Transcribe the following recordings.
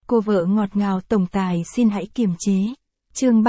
Cô vợ ngọt ngào tổng tài xin hãy kiềm chế. Chương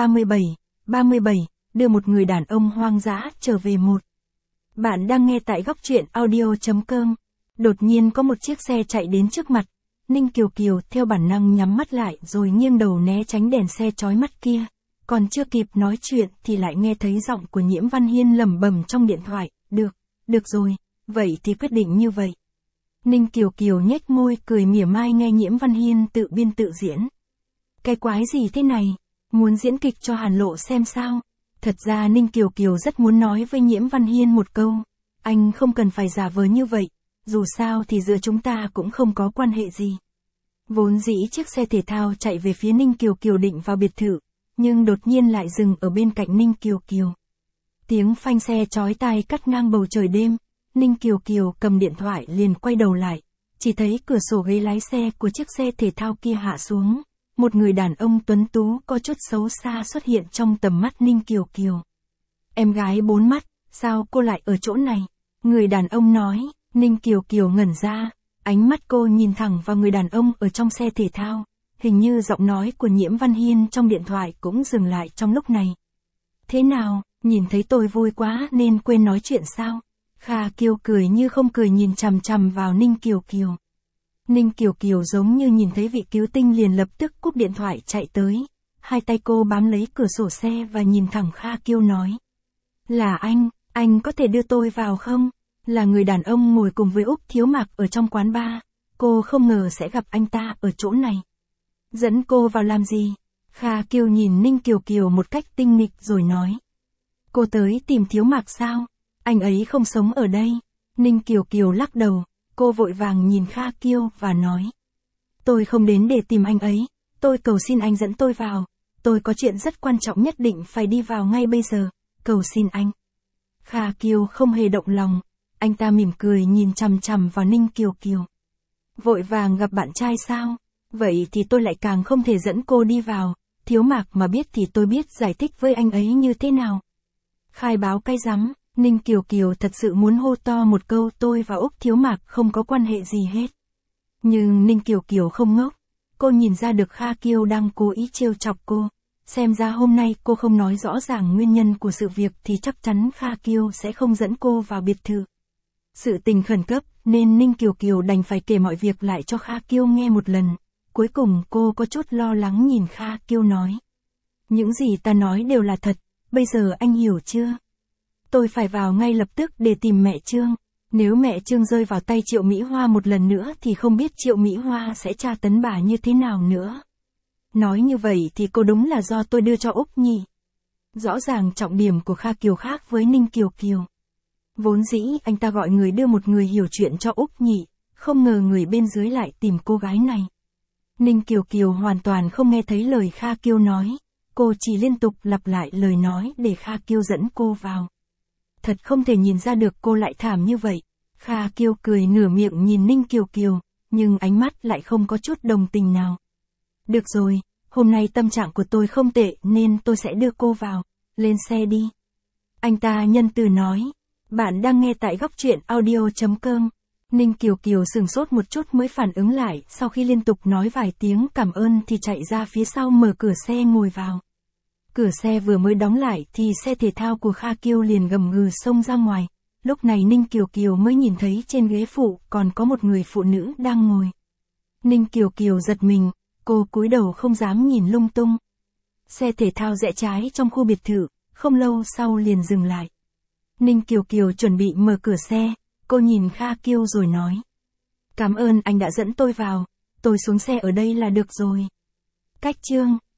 37, đưa một người đàn ông hoang dã trở về một. Bạn đang nghe tại góc truyện audio.com. Đột nhiên có một chiếc xe chạy đến trước mặt. Ninh Kiều Kiều theo bản năng nhắm mắt lại rồi nghiêng đầu né tránh đèn xe chói mắt kia. Còn chưa kịp nói chuyện thì lại nghe thấy giọng của Nhiễm Văn Hiên lẩm bẩm trong điện thoại. Được rồi, vậy thì quyết định như vậy. Ninh Kiều Kiều nhếch môi cười mỉa mai nghe Nhiễm Văn Hiên tự biên tự diễn. Cái quái gì thế này? Muốn diễn kịch cho Hàn Lộ xem sao? Thật ra Ninh Kiều Kiều rất muốn nói với Nhiễm Văn Hiên một câu. Anh không cần phải giả vờ như vậy. Dù sao thì giữa chúng ta cũng không có quan hệ gì. Vốn dĩ chiếc xe thể thao chạy về phía Ninh Kiều Kiều định vào biệt thự. Nhưng đột nhiên lại dừng ở bên cạnh Ninh Kiều Kiều. Tiếng phanh xe chói tai cắt ngang bầu trời đêm. Ninh Kiều Kiều cầm điện thoại liền quay đầu lại. Chỉ thấy cửa sổ ghế lái xe của chiếc xe thể thao kia hạ xuống. Một người đàn ông tuấn tú có chút xấu xa xuất hiện trong tầm mắt Ninh Kiều Kiều. Em gái bốn mắt, sao cô lại ở chỗ này? Người đàn ông nói. Ninh Kiều Kiều ngẩn ra. Ánh mắt cô nhìn thẳng vào người đàn ông ở trong xe thể thao. Hình như giọng nói của Nhiễm Văn Hiên trong điện thoại cũng dừng lại trong lúc này. Thế nào, nhìn thấy tôi vui quá nên quên nói chuyện sao? Kha Kiều cười như không cười nhìn chằm chằm vào Ninh Kiều Kiều. Ninh Kiều Kiều giống như nhìn thấy vị cứu tinh liền lập tức cúp điện thoại chạy tới. Hai tay cô bám lấy cửa sổ xe và nhìn thẳng Kha Kiều nói. Là anh có thể đưa tôi vào không? Là người đàn ông ngồi cùng với Úc Thiếu Mạc ở trong quán bar. Cô không ngờ sẽ gặp anh ta ở chỗ này. Dẫn cô vào làm gì? Kha Kiều nhìn Ninh Kiều Kiều một cách tinh nghịch rồi nói. Cô tới tìm Thiếu Mạc sao? Anh ấy không sống ở đây. Ninh Kiều Kiều lắc đầu, cô vội vàng nhìn Kha Kiều và nói. Tôi không đến để tìm anh ấy, tôi cầu xin anh dẫn tôi vào. Tôi có chuyện rất quan trọng nhất định phải đi vào ngay bây giờ, cầu xin anh. Kha Kiều không hề động lòng, anh ta mỉm cười nhìn chằm chằm vào Ninh Kiều Kiều. Vội vàng gặp bạn trai sao? Vậy thì tôi lại càng không thể dẫn cô đi vào, Thiếu Mạc mà biết thì tôi biết giải thích với anh ấy như thế nào. Khai báo cái rắm. Ninh Kiều Kiều thật sự muốn hô to một câu tôi và Úc Thiếu Mạc không có quan hệ gì hết. Nhưng Ninh Kiều Kiều không ngốc. Cô nhìn ra được Kha Kiều đang cố ý trêu chọc cô. Xem ra hôm nay cô không nói rõ ràng nguyên nhân của sự việc thì chắc chắn Kha Kiều sẽ không dẫn cô vào biệt thự. Sự tình khẩn cấp nên Ninh Kiều Kiều đành phải kể mọi việc lại cho Kha Kiều nghe một lần. Cuối cùng cô có chút lo lắng nhìn Kha Kiều nói. Những gì ta nói đều là thật, bây giờ anh hiểu chưa? Tôi phải vào ngay lập tức để tìm mẹ Trương. Nếu mẹ Trương rơi vào tay Triệu Mỹ Hoa một lần nữa thì không biết Triệu Mỹ Hoa sẽ tra tấn bà như thế nào nữa. Nói như vậy thì cô đúng là do tôi đưa cho Úc nhỉ. Rõ ràng trọng điểm của Kha Kiều khác với Ninh Kiều Kiều. Vốn dĩ anh ta gọi người đưa một người hiểu chuyện cho Úc nhỉ, không ngờ người bên dưới lại tìm cô gái này. Ninh Kiều Kiều hoàn toàn không nghe thấy lời Kha Kiều nói. Cô chỉ liên tục lặp lại lời nói để Kha Kiều dẫn cô vào. Thật không thể nhìn ra được cô lại thảm như vậy. Kha Kiều cười nửa miệng nhìn Ninh Kiều Kiều, nhưng ánh mắt lại không có chút đồng tình nào. Được rồi, hôm nay tâm trạng của tôi không tệ nên tôi sẽ đưa cô vào, lên xe đi. Anh ta nhân từ nói. Bạn đang nghe tại góc truyện audio.com. Ninh Kiều Kiều sửng sốt một chút mới phản ứng lại, sau khi liên tục nói vài tiếng cảm ơn thì chạy ra phía sau mở cửa xe ngồi vào. Cửa xe vừa mới đóng lại thì xe thể thao của Kha Kiều liền gầm gừ xông ra ngoài. Lúc này Ninh Kiều Kiều mới nhìn thấy trên ghế phụ còn có một người phụ nữ đang ngồi. Ninh Kiều Kiều giật mình, cô cúi đầu không dám nhìn lung tung. Xe thể thao rẽ trái trong khu biệt thự, không lâu sau liền dừng lại. Ninh Kiều Kiều chuẩn bị mở cửa xe, cô nhìn Kha Kiều rồi nói. Cảm ơn anh đã dẫn tôi vào, tôi xuống xe ở đây là được rồi. Cách Trương.